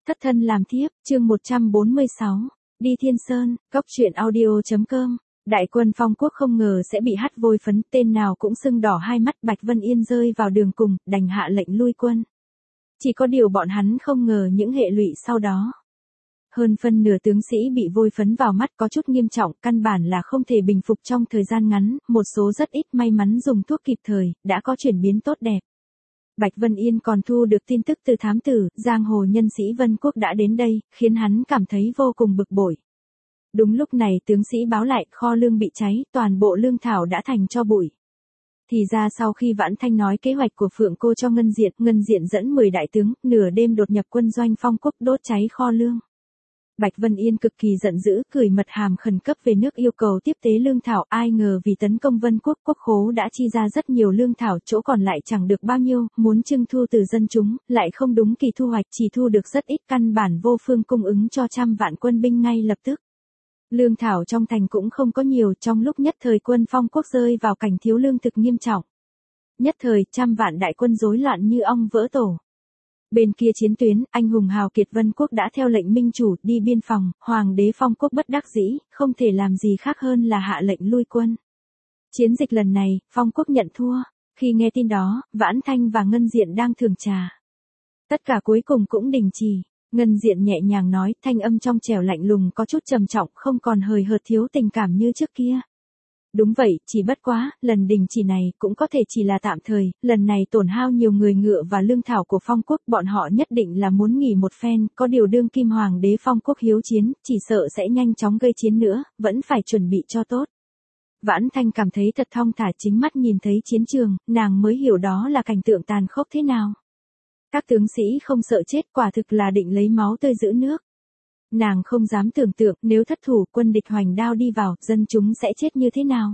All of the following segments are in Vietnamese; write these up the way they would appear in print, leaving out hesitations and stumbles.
Thất thân làm thiếp, chương 146, đi Thiên Sơn, Cốc truyện audio.com. Đại quân Phong Quốc không ngờ sẽ bị hắt vôi phấn, tên nào cũng sưng đỏ hai mắt. Bạch Vân Yên rơi vào đường cùng, đành hạ lệnh lui quân. Chỉ có điều bọn hắn không ngờ những hệ lụy sau đó. Hơn phân nửa tướng sĩ bị vôi phấn vào mắt có chút nghiêm trọng, căn bản là không thể bình phục trong thời gian ngắn, một số rất ít may mắn dùng thuốc kịp thời, đã có chuyển biến tốt đẹp. Bạch Vân Yên còn thu được tin tức từ thám tử, giang hồ nhân sĩ Vân Quốc đã đến đây, khiến hắn cảm thấy vô cùng bực bội. Đúng lúc này tướng sĩ báo lại, kho lương bị cháy, toàn bộ lương thảo đã thành tro bụi. Thì ra sau khi Vãn Thanh nói kế hoạch của Phượng Cô cho Ngân Diện dẫn 10 đại tướng, nửa đêm đột nhập quân doanh Phong Quốc đốt cháy kho lương. Bạch Vân Yên cực kỳ giận dữ, gửi mật hàm khẩn cấp về nước yêu cầu tiếp tế lương thảo, ai ngờ vì tấn công Vân Quốc, quốc khố đã chi ra rất nhiều lương thảo, chỗ còn lại chẳng được bao nhiêu, muốn trưng thu từ dân chúng, lại không đúng kỳ thu hoạch, chỉ thu được rất ít, căn bản vô phương cung ứng cho trăm vạn quân binh ngay lập tức. Lương thảo trong thành cũng không có nhiều, trong lúc nhất thời quân Phong Quốc rơi vào cảnh thiếu lương thực nghiêm trọng. Nhất thời, trăm vạn đại quân rối loạn như ong vỡ tổ. Bên kia chiến tuyến, anh hùng hào kiệt Vân Quốc đã theo lệnh minh chủ đi biên phòng, hoàng đế Phong Quốc bất đắc dĩ, không thể làm gì khác hơn là hạ lệnh lui quân. Chiến dịch lần này, Phong Quốc nhận thua. Khi nghe tin đó, Vãn Thanh và Ngân Diện đang thưởng trà. Tất cả cuối cùng cũng đình chỉ. Ngân Diện nhẹ nhàng nói, thanh âm trong trẻo lạnh lùng có chút trầm trọng, không còn hời hợt thiếu tình cảm như trước kia. Đúng vậy, chỉ bất quá, lần đình chỉ này cũng có thể chỉ là tạm thời, lần này tổn hao nhiều người ngựa và lương thảo của Phong Quốc, bọn họ nhất định là muốn nghỉ một phen, có điều đương kim hoàng đế Phong Quốc hiếu chiến, chỉ sợ sẽ nhanh chóng gây chiến nữa, vẫn phải chuẩn bị cho tốt. Vãn Thanh cảm thấy thật thong thả, chính mắt nhìn thấy chiến trường, nàng mới hiểu đó là cảnh tượng tàn khốc thế nào. Các tướng sĩ không sợ chết, quả thực là định lấy máu tươi giữ nước. Nàng không dám tưởng tượng nếu thất thủ, quân địch hoành đao đi vào, dân chúng sẽ chết như thế nào.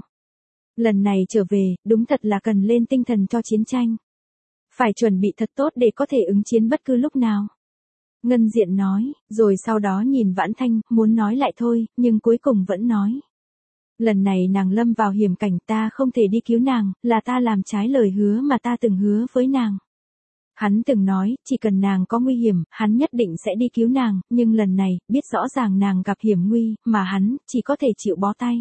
Lần này trở về, đúng thật là cần lên tinh thần cho chiến tranh. Phải chuẩn bị thật tốt để có thể ứng chiến bất cứ lúc nào. Ngân Diện nói, rồi sau đó nhìn Vãn Thanh, muốn nói lại thôi, nhưng cuối cùng vẫn nói. Lần này nàng lâm vào hiểm cảnh, ta không thể đi cứu nàng, là ta làm trái lời hứa mà ta từng hứa với nàng. Hắn từng nói, chỉ cần nàng có nguy hiểm, hắn nhất định sẽ đi cứu nàng, nhưng lần này, biết rõ ràng nàng gặp hiểm nguy, mà hắn, chỉ có thể chịu bó tay.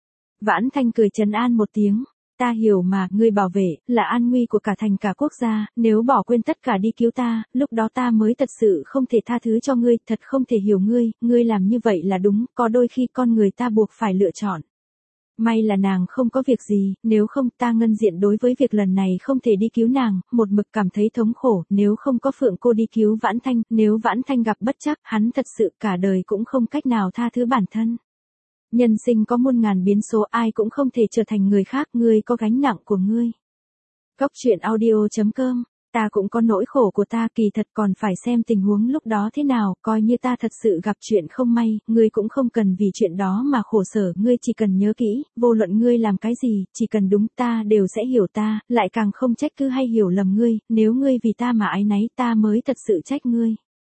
Vãn Thanh cười trấn an một tiếng, ta hiểu mà, ngươi bảo vệ, là an nguy của cả thành cả quốc gia, nếu bỏ quên tất cả đi cứu ta, lúc đó ta mới thật sự không thể tha thứ cho ngươi, thật không thể hiểu ngươi làm như vậy là đúng, có đôi khi con người ta buộc phải lựa chọn. May là nàng không có việc gì, nếu không ta Ngân Diện đối với việc lần này không thể đi cứu nàng, một mực cảm thấy thống khổ, nếu không có Phượng Cô đi cứu Vãn Thanh, nếu Vãn Thanh gặp bất trắc, hắn thật sự cả đời cũng không cách nào tha thứ bản thân. Nhân sinh có muôn ngàn biến số, ai cũng không thể trở thành người khác, ngươi có gánh nặng của ngươi. Cốc truyện audio.com. Ta cũng có nỗi khổ của ta, kỳ thật còn phải xem tình huống lúc đó thế nào, coi như ta thật sự gặp chuyện không may, ngươi cũng không cần vì chuyện đó mà khổ sở, ngươi chỉ cần nhớ kỹ, vô luận ngươi làm cái gì, chỉ cần đúng ta đều sẽ hiểu ta, lại càng không trách cứ hay hiểu lầm ngươi, nếu ngươi vì ta mà áy náy ta mới thật sự trách ngươi.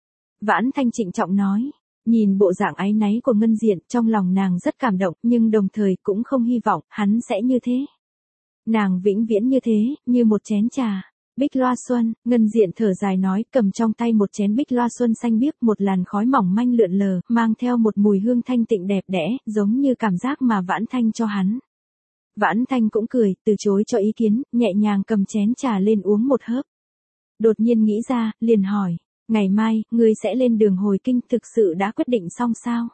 Vãn Thanh trịnh trọng nói. Nhìn bộ dạng áy náy của Ngân Diện, trong lòng nàng rất cảm động, nhưng đồng thời cũng không hy vọng hắn sẽ như thế. Nàng vĩnh viễn như thế, như một chén trà. Bích loa xuân, Ngân Diện thở dài nói, cầm trong tay một chén bích loa xuân xanh biếc, một làn khói mỏng manh lượn lờ, mang theo một mùi hương thanh tịnh đẹp đẽ, giống như cảm giác mà Vãn Thanh cho hắn. Vãn Thanh cũng cười, từ chối cho ý kiến, nhẹ nhàng cầm chén trà lên uống một hớp. Đột nhiên nghĩ ra, liền hỏi, ngày mai, ngươi sẽ lên đường hồi kinh, thực sự đã quyết định xong sao?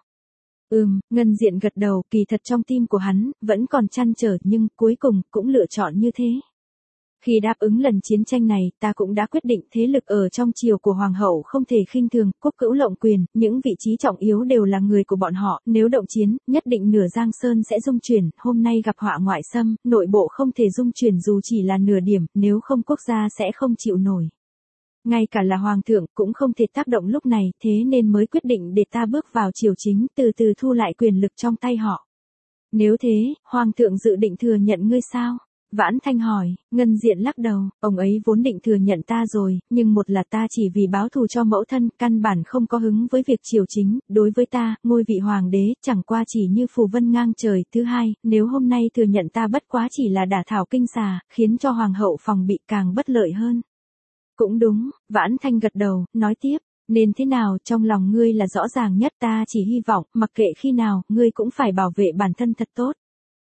Ngân Diện gật đầu, kỳ thật trong tim của hắn, vẫn còn trăn trở, nhưng cuối cùng, cũng lựa chọn như thế. Khi đáp ứng lần chiến tranh này, ta cũng đã quyết định thế lực ở trong triều của hoàng hậu không thể khinh thường, quốc cữu lộng quyền, những vị trí trọng yếu đều là người của bọn họ, nếu động chiến, nhất định nửa Giang Sơn sẽ rung chuyển, hôm nay gặp họa ngoại xâm, nội bộ không thể rung chuyển dù chỉ là nửa điểm, nếu không quốc gia sẽ không chịu nổi. Ngay cả là hoàng thượng cũng không thể tác động lúc này, thế nên mới quyết định để ta bước vào triều chính, từ từ thu lại quyền lực trong tay họ. Nếu thế, hoàng thượng dự định thừa nhận ngươi sao? Vãn Thanh hỏi, Ngân Diện lắc đầu, ông ấy vốn định thừa nhận ta rồi, nhưng một là ta chỉ vì báo thù cho mẫu thân, căn bản không có hứng với việc triều chính, đối với ta, ngôi vị hoàng đế, chẳng qua chỉ như phù vân ngang trời, thứ hai, nếu hôm nay thừa nhận ta bất quá chỉ là đả thảo kinh xà, khiến cho hoàng hậu phòng bị càng bất lợi hơn. Cũng đúng, Vãn Thanh gật đầu, nói tiếp, Nên thế nào, trong lòng ngươi là rõ ràng nhất, ta chỉ hy vọng, mặc kệ khi nào, ngươi cũng phải bảo vệ bản thân thật tốt.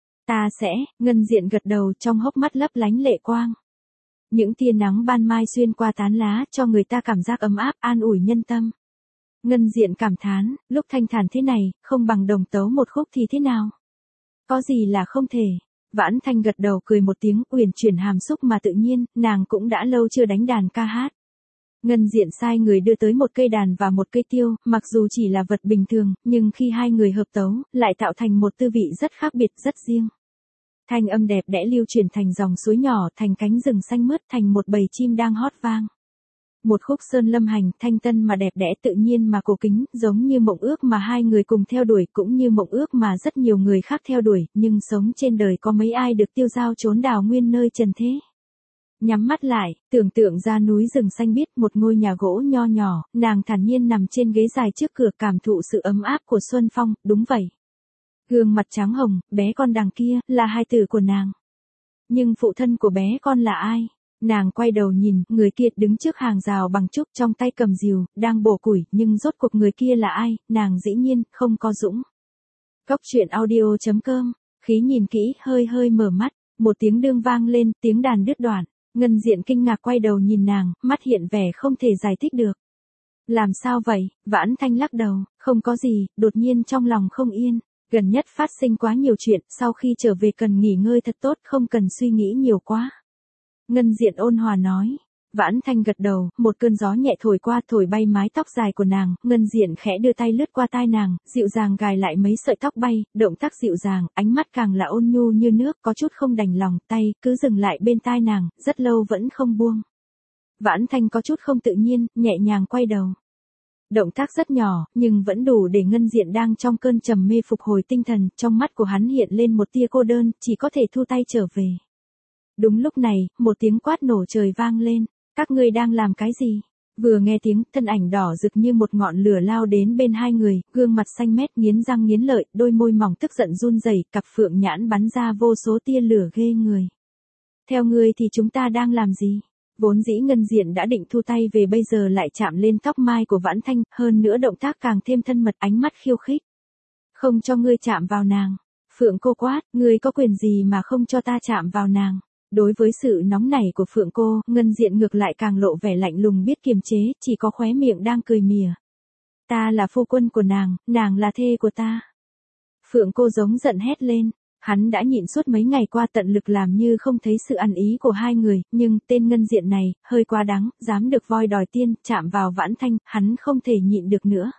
Ta sẽ, Ngân Diện gật đầu, trong hốc mắt lấp lánh lệ quang. Những tia nắng ban mai xuyên qua tán lá cho người ta cảm giác ấm áp, an ủi nhân tâm. Ngân Diện cảm thán, lúc thanh thản thế này, không bằng đồng tấu một khúc thì thế nào? Có gì là không thể? Vãn Thanh gật đầu cười một tiếng, uyển chuyển hàm xúc mà tự nhiên, nàng cũng đã lâu chưa đánh đàn ca hát. Ngân Diện sai người đưa tới một cây đàn và một cây tiêu, mặc dù chỉ là vật bình thường, nhưng khi hai người hợp tấu, lại tạo thành một tư vị rất khác biệt, rất riêng. Thanh âm đẹp đẽ lưu truyền thành dòng suối nhỏ, thành cánh rừng xanh mướt, thành một bầy chim đang hót vang. Một khúc sơn lâm hành, thanh tân mà đẹp đẽ, tự nhiên mà cổ kính, giống như mộng ước mà hai người cùng theo đuổi, cũng như mộng ước mà rất nhiều người khác theo đuổi, nhưng sống trên đời có mấy ai được tiêu dao trốn đào nguyên nơi trần thế. Nhắm mắt lại, tưởng tượng ra núi rừng xanh biếc, một ngôi nhà gỗ nho nhỏ, nàng thản nhiên nằm trên ghế dài trước cửa, cảm thụ sự ấm áp của xuân phong. Đúng vậy. Gương mặt trắng hồng, bé con đằng kia, là hài tử của nàng. Nhưng phụ thân của bé con là ai? Nàng quay đầu nhìn, người kia đứng trước hàng rào bằng trúc, trong tay cầm rìu, đang bổ củi, nhưng rốt cuộc người kia là ai? Nàng dĩ nhiên, không có dũng. Cốc truyện audio.com, Khí nhìn kỹ, hơi hơi mở mắt, một tiếng đương vang lên, tiếng đàn đứt đoạn. Ngân Diện kinh ngạc quay đầu nhìn nàng, mắt hiện vẻ không thể giải thích được. Làm sao vậy? Vãn Thanh lắc đầu, không có gì, đột nhiên trong lòng không yên. Gần nhất phát sinh quá nhiều chuyện, sau khi trở về cần nghỉ ngơi thật tốt, không cần suy nghĩ nhiều quá. Ngân Diện ôn hòa nói. Vãn Thanh gật đầu, một cơn gió nhẹ thổi qua, thổi bay mái tóc dài của nàng, Ngân Diện khẽ đưa tay lướt qua tai nàng, dịu dàng gài lại mấy sợi tóc bay, động tác dịu dàng, ánh mắt càng là ôn nhu như nước, có chút không đành lòng, tay cứ dừng lại bên tai nàng, rất lâu vẫn không buông. Vãn Thanh có chút không tự nhiên, nhẹ nhàng quay đầu. Động tác rất nhỏ, nhưng vẫn đủ để Ngân Diện đang trong cơn trầm mê phục hồi tinh thần, trong mắt của hắn hiện lên một tia cô đơn, chỉ có thể thu tay trở về. Đúng lúc này, một tiếng quát nổ trời vang lên. Các ngươi đang làm cái gì? Vừa nghe tiếng, thân ảnh đỏ rực như một ngọn lửa lao đến bên hai người, gương mặt xanh mét, nghiến răng nghiến lợi, đôi môi mỏng tức giận run rẩy, cặp phượng nhãn bắn ra vô số tia lửa ghê người. Theo ngươi thì chúng ta đang làm gì? Vốn dĩ Ngân Diện đã định thu tay về, bây giờ lại chạm lên tóc mai của Vãn Thanh, hơn nữa động tác càng thêm thân mật, ánh mắt khiêu khích. Không cho ngươi chạm vào nàng. Phượng cô quát, ngươi có quyền gì mà không cho ta chạm vào nàng? Đối với sự nóng nảy của Phượng cô, Ngân Diện ngược lại càng lộ vẻ lạnh lùng biết kiềm chế, chỉ có khóe miệng đang cười mỉa. Ta là phu quân của nàng là thê của ta. Phượng cô giống giận hét lên. Hắn đã nhịn suốt mấy ngày qua, tận lực làm như không thấy sự ăn ý của hai người, nhưng tên Ngân Diện này, hơi quá đáng, dám được voi đòi tiên, chạm vào Vãn Thanh, hắn không thể nhịn được nữa.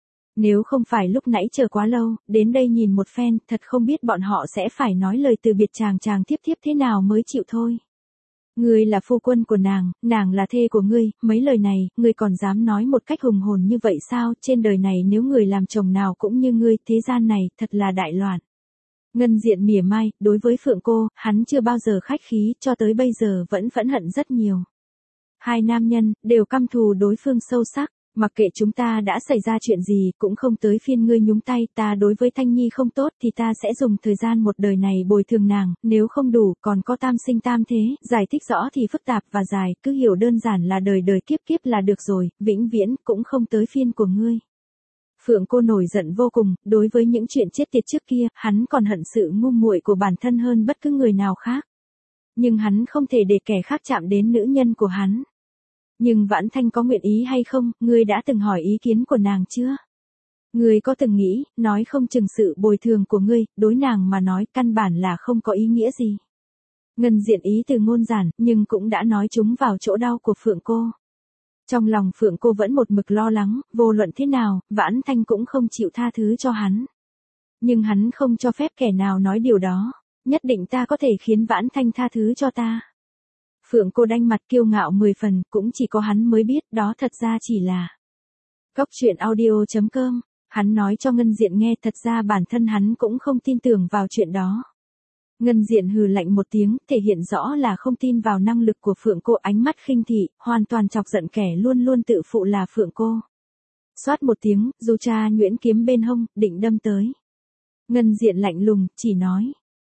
Nếu không phải lúc nãy chờ quá lâu, đến đây nhìn một phen, thật không biết bọn họ sẽ phải nói lời từ biệt chàng thiếp thế nào mới chịu thôi. Ngươi là phu quân của nàng là thê của ngươi, mấy lời này, ngươi còn dám nói một cách hùng hồn như vậy sao? Trên đời này nếu người làm chồng nào cũng như ngươi, thế gian này, thật là đại loạn. Ngân Diện mỉa mai, đối với Phượng cô, hắn chưa bao giờ khách khí, cho tới bây giờ vẫn phẫn hận rất nhiều. Hai nam nhân, đều căm thù đối phương sâu sắc. Mặc kệ chúng ta đã xảy ra chuyện gì, cũng không tới phiên ngươi nhúng tay, ta đối với Thanh Nhi không tốt thì ta sẽ dùng thời gian một đời này bồi thường nàng, nếu không đủ, còn có tam sinh tam thế, giải thích rõ thì phức tạp và dài, cứ hiểu đơn giản là đời đời kiếp kiếp là được rồi, vĩnh viễn, cũng không tới phiên của ngươi. Phượng cô nổi giận vô cùng, đối với những chuyện chết tiệt trước kia, hắn còn hận sự ngu muội của bản thân hơn bất cứ người nào khác. Nhưng hắn không thể để kẻ khác chạm đến nữ nhân của hắn. Nhưng Vãn Thanh có nguyện ý hay không, ngươi đã từng hỏi ý kiến của nàng chưa? Ngươi có từng nghĩ, nói không chừng sự bồi thường của ngươi, đối nàng mà nói, căn bản là không có ý nghĩa gì. Ngân Diện ý từ ngôn giản, nhưng cũng đã nói chúng vào chỗ đau của Phượng cô. Trong lòng Phượng cô vẫn một mực lo lắng, vô luận thế nào, Vãn Thanh cũng không chịu tha thứ cho hắn. Nhưng hắn không cho phép kẻ nào nói điều đó, nhất định ta có thể khiến Vãn Thanh tha thứ cho ta. Phượng cô đanh mặt kiêu ngạo 10 phần, cũng chỉ có hắn mới biết, đó thật ra chỉ là Cốc truyện audio.com, hắn nói cho Ngân Diện nghe, thật ra bản thân hắn cũng không tin tưởng vào chuyện đó. Ngân Diện hừ lạnh một tiếng, thể hiện rõ là không tin vào năng lực của Phượng cô, ánh mắt khinh thị, hoàn toàn chọc giận kẻ luôn luôn tự phụ là Phượng cô. Xoát một tiếng, Du Cha nhuyễn kiếm bên hông, định đâm tới. Ngân Diện lạnh lùng, chỉ nói,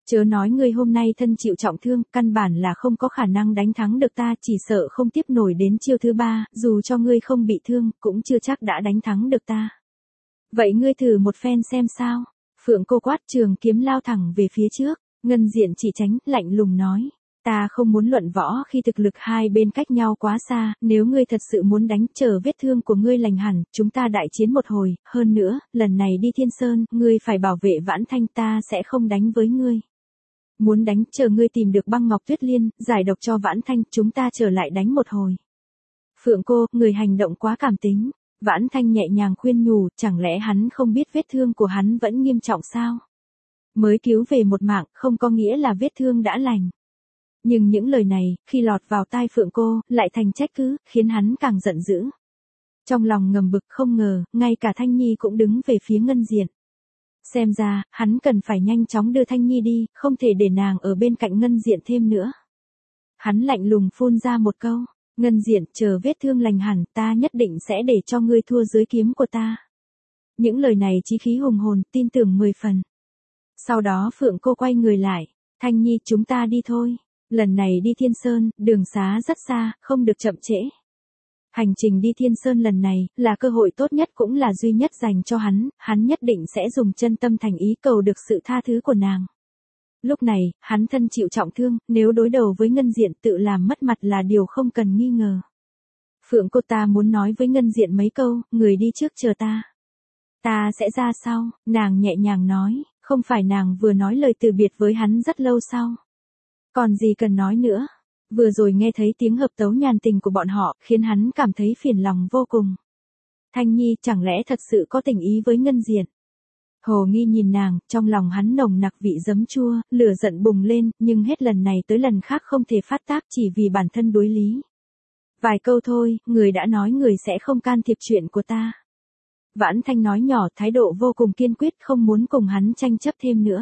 Chớ nói ngươi hôm nay thân chịu trọng thương, căn bản là không có khả năng đánh thắng được ta, chỉ sợ không tiếp nổi đến chiêu thứ 3, dù cho ngươi không bị thương, cũng chưa chắc đã đánh thắng được ta. Vậy ngươi thử một phen xem sao. Phượng Cô quát, trường kiếm lao thẳng về phía trước. Ngân Diện chỉ tránh, lạnh lùng nói. Ta không muốn luận võ khi thực lực hai bên cách nhau quá xa, nếu ngươi thật sự muốn đánh, chờ vết thương của ngươi lành hẳn, chúng ta đại chiến một hồi, hơn nữa, lần này đi Thiên Sơn, ngươi phải bảo vệ Vãn Thanh, ta sẽ không đánh với ngươi. Muốn đánh, chờ ngươi tìm được băng ngọc tuyết liên, giải độc cho Vãn Thanh, chúng ta trở lại đánh một hồi. Phượng Cô, người hành động quá cảm tính. Vãn Thanh nhẹ nhàng khuyên nhủ, chẳng lẽ hắn không biết vết thương của hắn vẫn nghiêm trọng sao? Mới cứu về một mạng, không có nghĩa là vết thương đã lành. Nhưng những lời này, khi lọt vào tai Phượng Cô, lại thành trách cứ, khiến hắn càng giận dữ. Trong lòng ngầm bực, không ngờ, ngay cả Thanh Nhi cũng đứng về phía Ngân Diện. Xem ra, hắn cần phải nhanh chóng đưa Thanh Nhi đi, không thể để nàng ở bên cạnh Ngân Diện thêm nữa. Hắn lạnh lùng phun ra một câu, Ngân Diện, chờ vết thương lành hẳn, ta nhất định sẽ để cho ngươi thua dưới kiếm của ta. Những lời này chí khí hùng hồn, tin tưởng 10 phần. Sau đó Phượng Cô quay người lại, Thanh Nhi, chúng ta đi thôi. Lần này đi Thiên Sơn, đường xá rất xa, không được chậm trễ. Hành trình đi Thiên Sơn lần này, là cơ hội tốt nhất cũng là duy nhất dành cho hắn nhất định sẽ dùng chân tâm thành ý cầu được sự tha thứ của nàng. Lúc này, hắn thân chịu trọng thương, nếu đối đầu với Ngân Diện tự làm mất mặt là điều không cần nghi ngờ. Phượng Cô, ta muốn nói với Ngân Diện mấy câu, người đi trước chờ ta. Ta sẽ ra sau, nàng nhẹ nhàng nói, không phải nàng vừa nói lời từ biệt với hắn rất lâu sau. Còn gì cần nói nữa. Vừa rồi nghe thấy tiếng hợp tấu nhàn tình của bọn họ, khiến hắn cảm thấy phiền lòng vô cùng. Thanh Nhi, chẳng lẽ thật sự có tình ý với Ngân Diện? Hồ nghi nhìn nàng, trong lòng hắn nồng nặc vị giấm chua, lửa giận bùng lên, nhưng hết lần này tới lần khác không thể phát tác chỉ vì bản thân đối lý. Vài câu thôi, người đã nói người sẽ không can thiệp chuyện của ta. Vãn Thanh nói nhỏ, thái độ vô cùng kiên quyết, không muốn cùng hắn tranh chấp thêm nữa.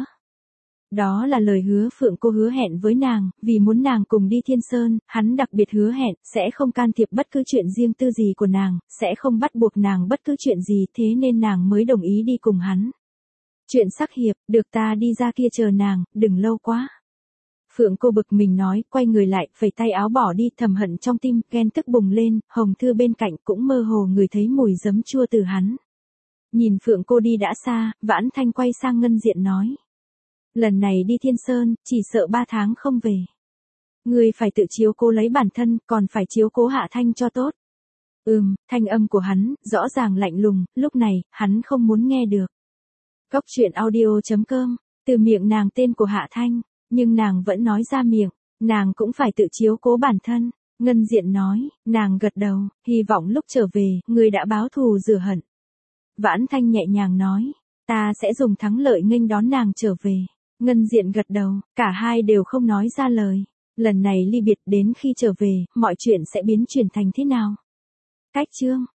Đó là lời hứa Phượng Cô hứa hẹn với nàng, vì muốn nàng cùng đi Thiên Sơn, hắn đặc biệt hứa hẹn, sẽ không can thiệp bất cứ chuyện riêng tư gì của nàng, sẽ không bắt buộc nàng bất cứ chuyện gì, thế nên nàng mới đồng ý đi cùng hắn. Chuyện sắc hiệp, được ta đi ra kia chờ nàng, đừng lâu quá. Phượng Cô bực mình nói, quay người lại, phẩy tay áo bỏ đi, thầm hận trong tim, ghen tức bùng lên, Hồng Thư bên cạnh cũng mơ hồ ngửi thấy mùi giấm chua từ hắn. Nhìn Phượng Cô đi đã xa, Vãn Thanh quay sang Ngân Diện nói. Lần này đi Thiên Sơn, chỉ sợ 3 tháng không về. Ngươi phải tự chiếu cố lấy bản thân, còn phải chiếu cố Hạ Thanh cho tốt. Thanh âm của hắn, rõ ràng lạnh lùng, lúc này, hắn không muốn nghe được. Cóc truyện audio.com, từ miệng nàng tên của Hạ Thanh, nhưng nàng vẫn nói ra miệng, nàng cũng phải tự chiếu cố bản thân. Ngân Diện nói, nàng gật đầu, hy vọng lúc trở về, ngươi đã báo thù rửa hận. Vãn Thanh nhẹ nhàng nói, ta sẽ dùng thắng lợi nghênh đón nàng trở về. Ngân Diện gật đầu, cả hai đều không nói ra lời. Lần này ly biệt đến khi trở về, mọi chuyện sẽ biến chuyển thành thế nào? Cách chương